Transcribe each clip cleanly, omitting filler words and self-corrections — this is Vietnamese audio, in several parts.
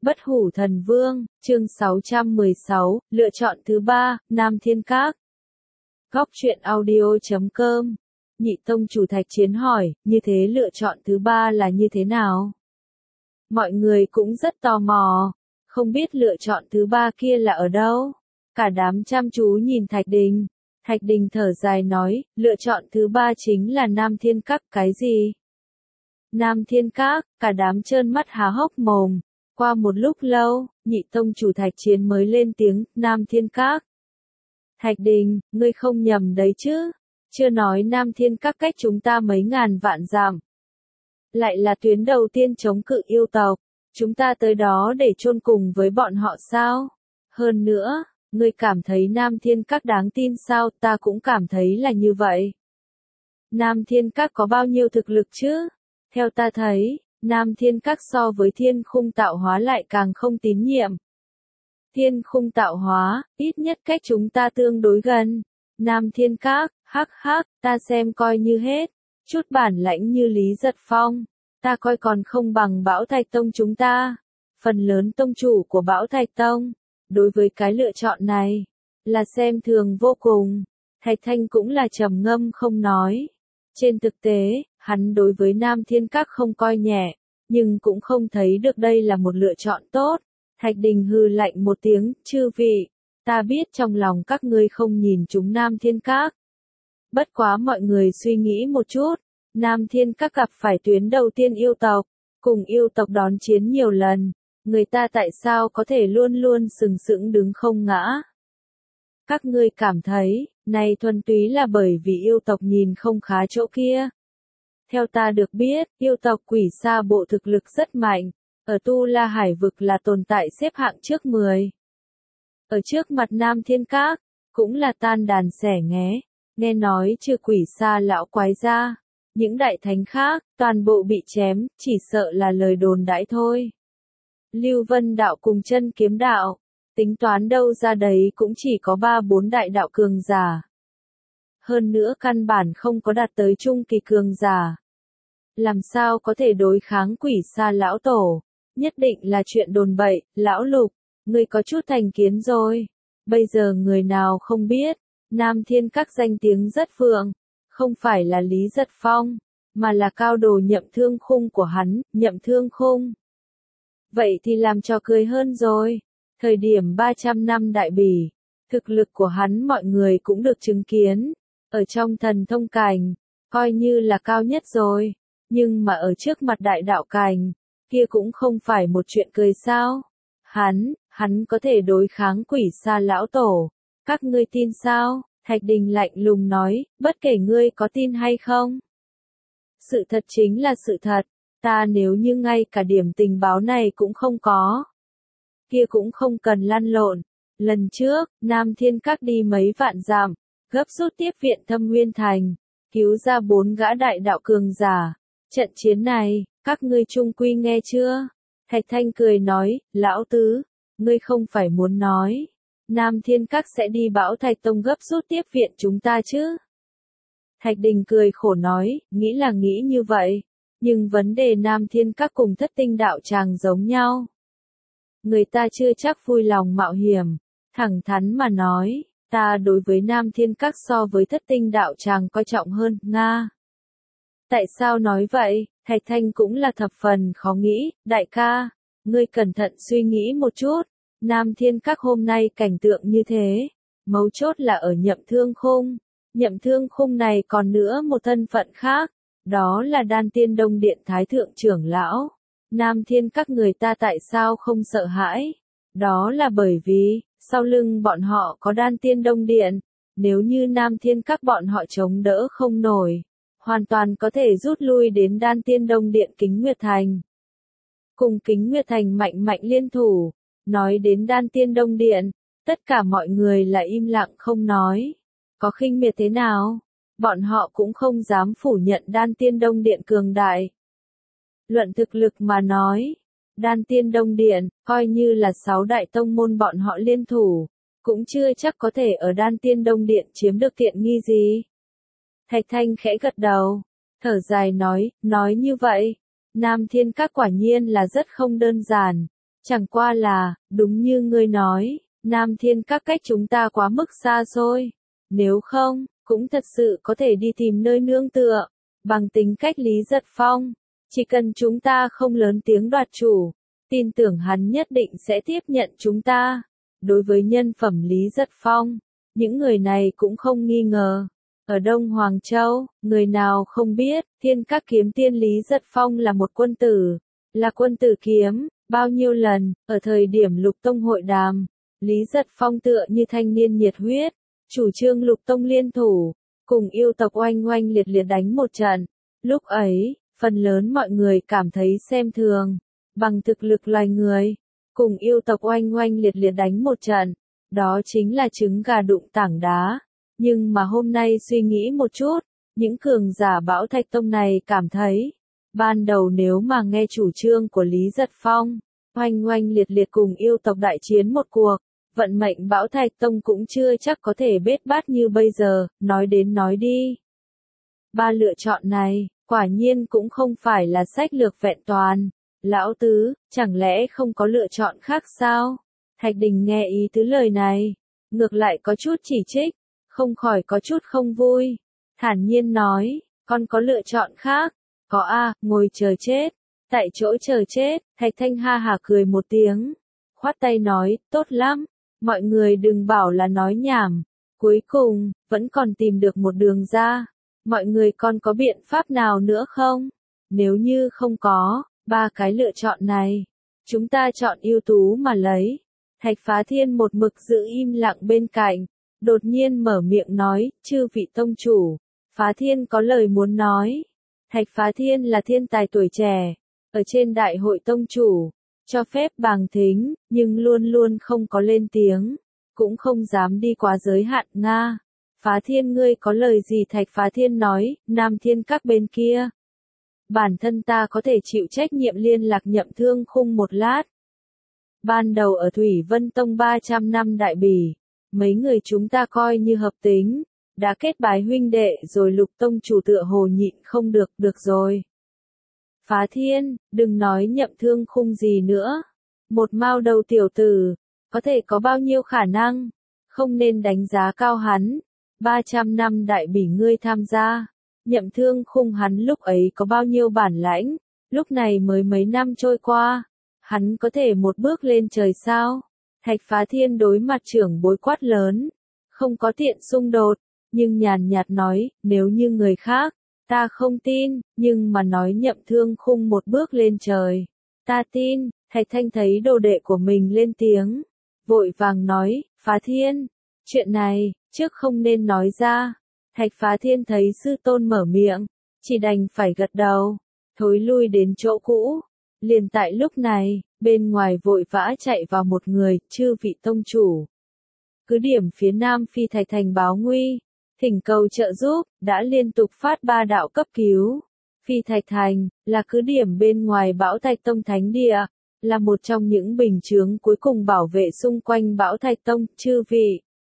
Bất hủ thần vương, chương 616, lựa chọn thứ ba, Nam Thiên Các. Góc truyện audio.com. Nhị tông chủ Thạch Chiến hỏi, như thế lựa chọn thứ ba là như thế nào? Mọi người cũng rất tò mò, không biết lựa chọn thứ ba kia là ở đâu? Cả đám chăm chú nhìn Thạch Đình. Thạch Đình thở dài nói, lựa chọn thứ ba chính là Nam Thiên Các. Cái gì? Nam Thiên Các, cả đám trơn mắt há hốc mồm. Qua một lúc lâu, nhị tông chủ Thạch Chiến mới lên tiếng, Nam Thiên Các. Thạch Đình, ngươi không nhầm đấy chứ? Chưa nói Nam Thiên Các cách chúng ta mấy ngàn vạn dặm. Lại là tuyến đầu tiên chống cự yêu tộc. Chúng ta tới đó để chôn cùng với bọn họ sao? Hơn nữa, ngươi cảm thấy Nam Thiên Các đáng tin sao? Ta cũng cảm thấy là như vậy. Nam Thiên Các có bao nhiêu thực lực chứ? Theo ta thấy, Nam Thiên Các so với Thiên Khung Tạo Hóa lại càng không tín nhiệm. Thiên Khung Tạo Hóa, ít nhất cách chúng ta tương đối gần. Nam Thiên Các, hắc hắc, ta xem coi như hết. Chút bản lãnh như Lý Giật Phong, ta coi còn không bằng Bảo Thạch Tông chúng ta. Phần lớn tông chủ của Bảo Thạch Tông, đối với cái lựa chọn này, là xem thường vô cùng. Thạch Thanh cũng là trầm ngâm không nói. Trên thực tế, hắn đối với Nam Thiên Các không coi nhẹ, nhưng cũng không thấy được đây là một lựa chọn tốt. Thạch Đình hừ lạnh một tiếng, chư vị, ta biết trong lòng các ngươi không nhìn chúng Nam Thiên Các. Bất quá mọi người suy nghĩ một chút, Nam Thiên Các gặp phải tuyến đầu tiên yêu tộc, cùng yêu tộc đón chiến nhiều lần, người ta tại sao có thể luôn luôn sừng sững đứng không ngã? Các ngươi cảm thấy, này thuần túy là bởi vì yêu tộc nhìn không khá chỗ kia. Theo ta được biết, yêu tộc Quỷ Sa Bộ thực lực rất mạnh, ở Tu La Hải vực là tồn tại xếp hạng trước 10. Ở trước mặt Nam Thiên Các, cũng là tan đàn xẻ nghé, nghe nói trừ Quỷ Sa lão quái ra, những đại thánh khác, toàn bộ bị chém, chỉ sợ là lời đồn đãi thôi. Lưu Vân đạo cùng Chân Kiếm đạo, tính toán đâu ra đấy cũng chỉ có 3-4 đại đạo cường giả. Hơn nữa căn bản không có đạt tới trung kỳ cường giả. Làm sao có thể đối kháng Quỷ Sa lão tổ? Nhất định là chuyện đồn bậy. Lão Lục, ngươi có chút thành kiến rồi. Bây giờ người nào không biết, Nam Thiên Các danh tiếng rất vượng, không phải là Lý Giật Phong, mà là cao đồ Nhậm Thương Khung của hắn, Nhậm Thương Khung. Vậy thì làm trò cười hơn rồi. Thời điểm 300 năm đại bỉ, thực lực của hắn mọi người cũng được chứng kiến. Ở trong thần thông cảnh, coi như là cao nhất rồi. Nhưng mà ở trước mặt đại đạo cảnh, kia cũng không phải một chuyện cười sao. Hắn có thể đối kháng Quỷ Sa lão tổ. Các ngươi tin sao? Thạch Đình lạnh lùng nói, bất kể ngươi có tin hay không. Sự thật chính là sự thật. Ta nếu như ngay cả điểm tình báo này cũng không có, kia cũng không cần lăn lộn. Lần trước, Nam Thiên Các đi mấy vạn dặm, gấp rút tiếp viện Thâm Nguyên Thành, cứu ra 4 gã đại đạo cường giả. Trận chiến này, các ngươi chung quy nghe chưa? Thạch Thanh cười nói, lão tứ, ngươi không phải muốn nói, Nam Thiên Các sẽ đi Bảo Thạch Tông gấp rút tiếp viện chúng ta chứ? Thạch Đình cười khổ nói, nghĩ là nghĩ như vậy, nhưng vấn đề Nam Thiên Các cùng Thất Tinh đạo tràng giống nhau. Người ta chưa chắc vui lòng mạo hiểm, thẳng thắn mà nói, ta đối với Nam Thiên Các so với Thất Tinh đạo tràng coi trọng hơn, Nga. Tại sao nói vậy? Thạch Thanh cũng là thập phần khó nghĩ, đại ca, ngươi cẩn thận suy nghĩ một chút, Nam Thiên Các hôm nay cảnh tượng như thế, mấu chốt là ở Nhậm Thương Khung. Nhậm Thương Khung này còn nữa một thân phận khác, đó là Đan Tiên Đông Điện Thái Thượng trưởng lão. Nam Thiên Các người ta tại sao không sợ hãi? Đó là bởi vì, sau lưng bọn họ có Đan Tiên Đông Điện, nếu như Nam Thiên Các bọn họ chống đỡ không nổi, hoàn toàn có thể rút lui đến Đan Tiên Đông Điện Kính Nguyệt Thành. Cùng Kính Nguyệt Thành mạnh mạnh liên thủ, nói đến Đan Tiên Đông Điện, tất cả mọi người là im lặng không nói. Có khinh miệt thế nào? Bọn họ cũng không dám phủ nhận Đan Tiên Đông Điện cường đại. Luận thực lực mà nói, Đan Tiên Đông Điện, coi như là 6 đại tông môn bọn họ liên thủ, cũng chưa chắc có thể ở Đan Tiên Đông Điện chiếm được tiện nghi gì. Thạch Thanh khẽ gật đầu, thở dài nói như vậy, Nam Thiên Các quả nhiên là rất không đơn giản, Chẳng qua là, đúng như ngươi nói, Nam Thiên Các cách chúng ta quá mức xa xôi. Nếu không, cũng thật sự có thể đi tìm nơi nương tựa. Bằng tính cách Lý Giật Phong, chỉ cần chúng ta không lớn tiếng đoạt chủ, tin tưởng hắn nhất định sẽ tiếp nhận chúng ta. Đối với nhân phẩm Lý Giật Phong, những người này cũng không nghi ngờ. Ở Đông Hoàng Châu, người nào không biết, Thiên Các kiếm tiên Lý Giật Phong là một quân tử, là quân tử kiếm. Bao nhiêu lần, ở thời điểm Lục Tông hội đàm, Lý Giật Phong tựa như thanh niên nhiệt huyết, chủ trương Lục Tông liên thủ, cùng yêu tộc oanh oanh liệt liệt đánh một trận. Lúc ấy, phần lớn mọi người cảm thấy xem thường, bằng thực lực loài người, cùng yêu tộc oanh oanh liệt liệt đánh một trận, đó chính là trứng gà đụng tảng đá. Nhưng mà hôm nay suy nghĩ một chút, những cường giả Bão Thạch Tông này cảm thấy, ban đầu nếu mà nghe chủ trương của Lý Giật Phong, oanh oanh liệt liệt cùng yêu tộc đại chiến một cuộc, vận mệnh Bão Thạch Tông cũng chưa chắc có thể bết bát như bây giờ, nói đến nói đi. Ba lựa chọn này, quả nhiên cũng không phải là sách lược vẹn toàn. Lão tứ, chẳng lẽ không có lựa chọn khác sao? Thạch Đình nghe ý tứ lời này, ngược lại có chút chỉ trích, không khỏi có chút không vui. Thản nhiên nói, con có lựa chọn khác. Có a, ngồi chờ chết. Tại chỗ chờ chết, Thạch Thanh ha hả cười một tiếng. Khoát tay nói, tốt lắm. Mọi người đừng bảo là nói nhảm. Cuối cùng, vẫn còn tìm được một đường ra. Mọi người còn có biện pháp nào nữa không? Nếu như không có, ba cái lựa chọn này, chúng ta chọn ưu tú mà lấy. Thạch Phá Thiên một mực giữ im lặng bên cạnh, đột nhiên mở miệng nói, chư vị tông chủ, Phá Thiên có lời muốn nói. Thạch Phá Thiên là thiên tài tuổi trẻ, ở trên đại hội tông chủ, cho phép bàng thính, nhưng luôn luôn không có lên tiếng, cũng không dám đi quá giới hạn Nga. Phá Thiên ngươi có lời gì? Thạch Phá Thiên nói, Nam Thiên Các bên kia. Bản thân ta có thể chịu trách nhiệm liên lạc Nhậm Thương Khung một lát. Ban đầu ở Thủy Vân Tông 300 năm đại bỉ, mấy người chúng ta coi như hợp tính, đã kết bái huynh đệ rồi. Lục tông chủ tựa hồ nhịn không được, được rồi. Phá Thiên, đừng nói Nhậm Thương Khung gì nữa. Một mao đầu tiểu tử, có thể có bao nhiêu khả năng, không nên đánh giá cao hắn. 300 năm đại bỉ ngươi tham gia, Nhậm Thương Khung hắn lúc ấy có bao nhiêu bản lãnh, lúc này mới mấy năm trôi qua, hắn có thể một bước lên trời sao? Thạch Phá Thiên đối mặt trưởng bối quát lớn, không có tiện xung đột, nhưng nhàn nhạt nói, nếu như người khác, ta không tin, nhưng mà nói Nhậm Thương Khung một bước lên trời, ta tin. Thạch Thanh thấy đồ đệ của mình lên tiếng, vội vàng nói, Phá Thiên, chuyện này, trước không nên nói ra. Thạch Phá Thiên thấy sư tôn mở miệng, chỉ đành phải gật đầu, thối lui đến chỗ cũ. Liền tại lúc này, bên ngoài vội vã chạy vào một người, chư vị tông chủ. Cứ điểm phía nam Phi Thạch Thành báo nguy, thỉnh cầu trợ giúp, đã liên tục phát 3 đạo cấp cứu. Phi Thạch Thành, là cứ điểm bên ngoài Bão Thạch Tông Thánh Địa, là một trong những bình chướng cuối cùng bảo vệ xung quanh Bão Thạch Tông, chư vị.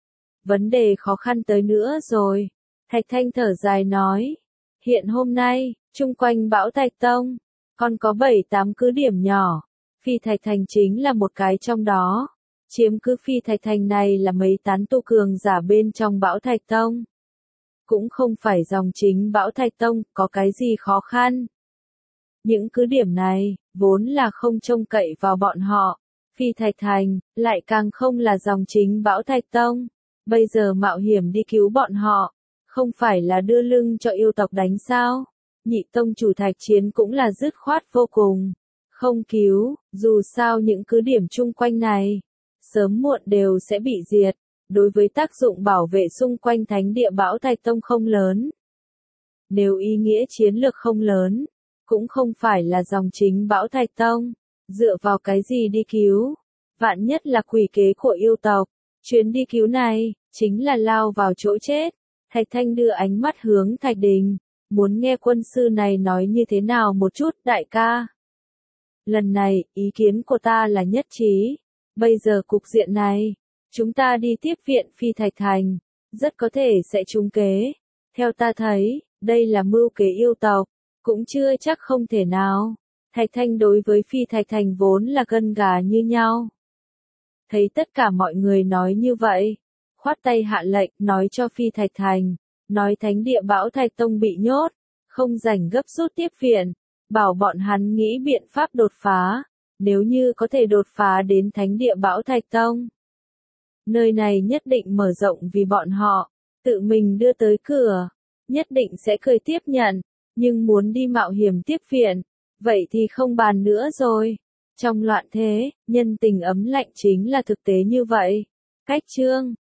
Vấn đề khó khăn tới nữa rồi. Thạch Thanh thở dài nói. Hiện hôm nay, chung quanh Bão Thạch Tông, còn có 7-8 cứ điểm nhỏ. Phi Thạch Thành chính là một cái trong đó. Chiếm cứ Phi Thạch Thành này là mấy tán tu cường giả bên trong Bão Thạch Tông. Cũng không phải dòng chính Bão Thạch Tông, có cái gì khó khăn. Những cứ điểm này, vốn là không trông cậy vào bọn họ. Phi Thạch Thành, lại càng không là dòng chính Bão Thạch Tông. Bây giờ mạo hiểm đi cứu bọn họ, không phải là đưa lưng cho yêu tộc đánh sao? Nhị tông chủ Thạch Chiến cũng là dứt khoát vô cùng. Không cứu, dù sao những cứ điểm chung quanh này, sớm muộn đều sẽ bị diệt. Đối với tác dụng bảo vệ xung quanh thánh địa Bão Thạch Tông không lớn. Nếu ý nghĩa chiến lược không lớn, cũng không phải là dòng chính Bão Thạch Tông. Dựa vào cái gì đi cứu? Vạn nhất là quỷ kế của yêu tộc. Chuyến đi cứu này, chính là lao vào chỗ chết. Thạch Thanh đưa ánh mắt hướng Thạch Đình, muốn nghe quân sư này nói như thế nào một chút, đại ca. Lần này, ý kiến của ta là nhất trí. Bây giờ cục diện này, chúng ta đi tiếp viện Phi Thạch Thành, rất có thể sẽ trúng kế. Theo ta thấy, đây là mưu kế yêu tộc, cũng chưa chắc không thể nào. Thạch Thanh đối với Phi Thạch Thành vốn là gân gà như nhau. Thấy tất cả mọi người nói như vậy, khoát tay hạ lệnh, nói cho Phi Thạch Thành, nói thánh địa Bão Thạch Tông bị nhốt, không rảnh gấp rút tiếp viện, bảo bọn hắn nghĩ biện pháp đột phá, nếu như có thể đột phá đến thánh địa Bão Thạch Tông. Nơi này nhất định mở rộng vì bọn họ, tự mình đưa tới cửa, nhất định sẽ cười tiếp nhận, nhưng muốn đi mạo hiểm tiếp viện, vậy thì không bàn nữa rồi. Trong loạn thế, nhân tình ấm lạnh chính là thực tế như vậy. Cách chương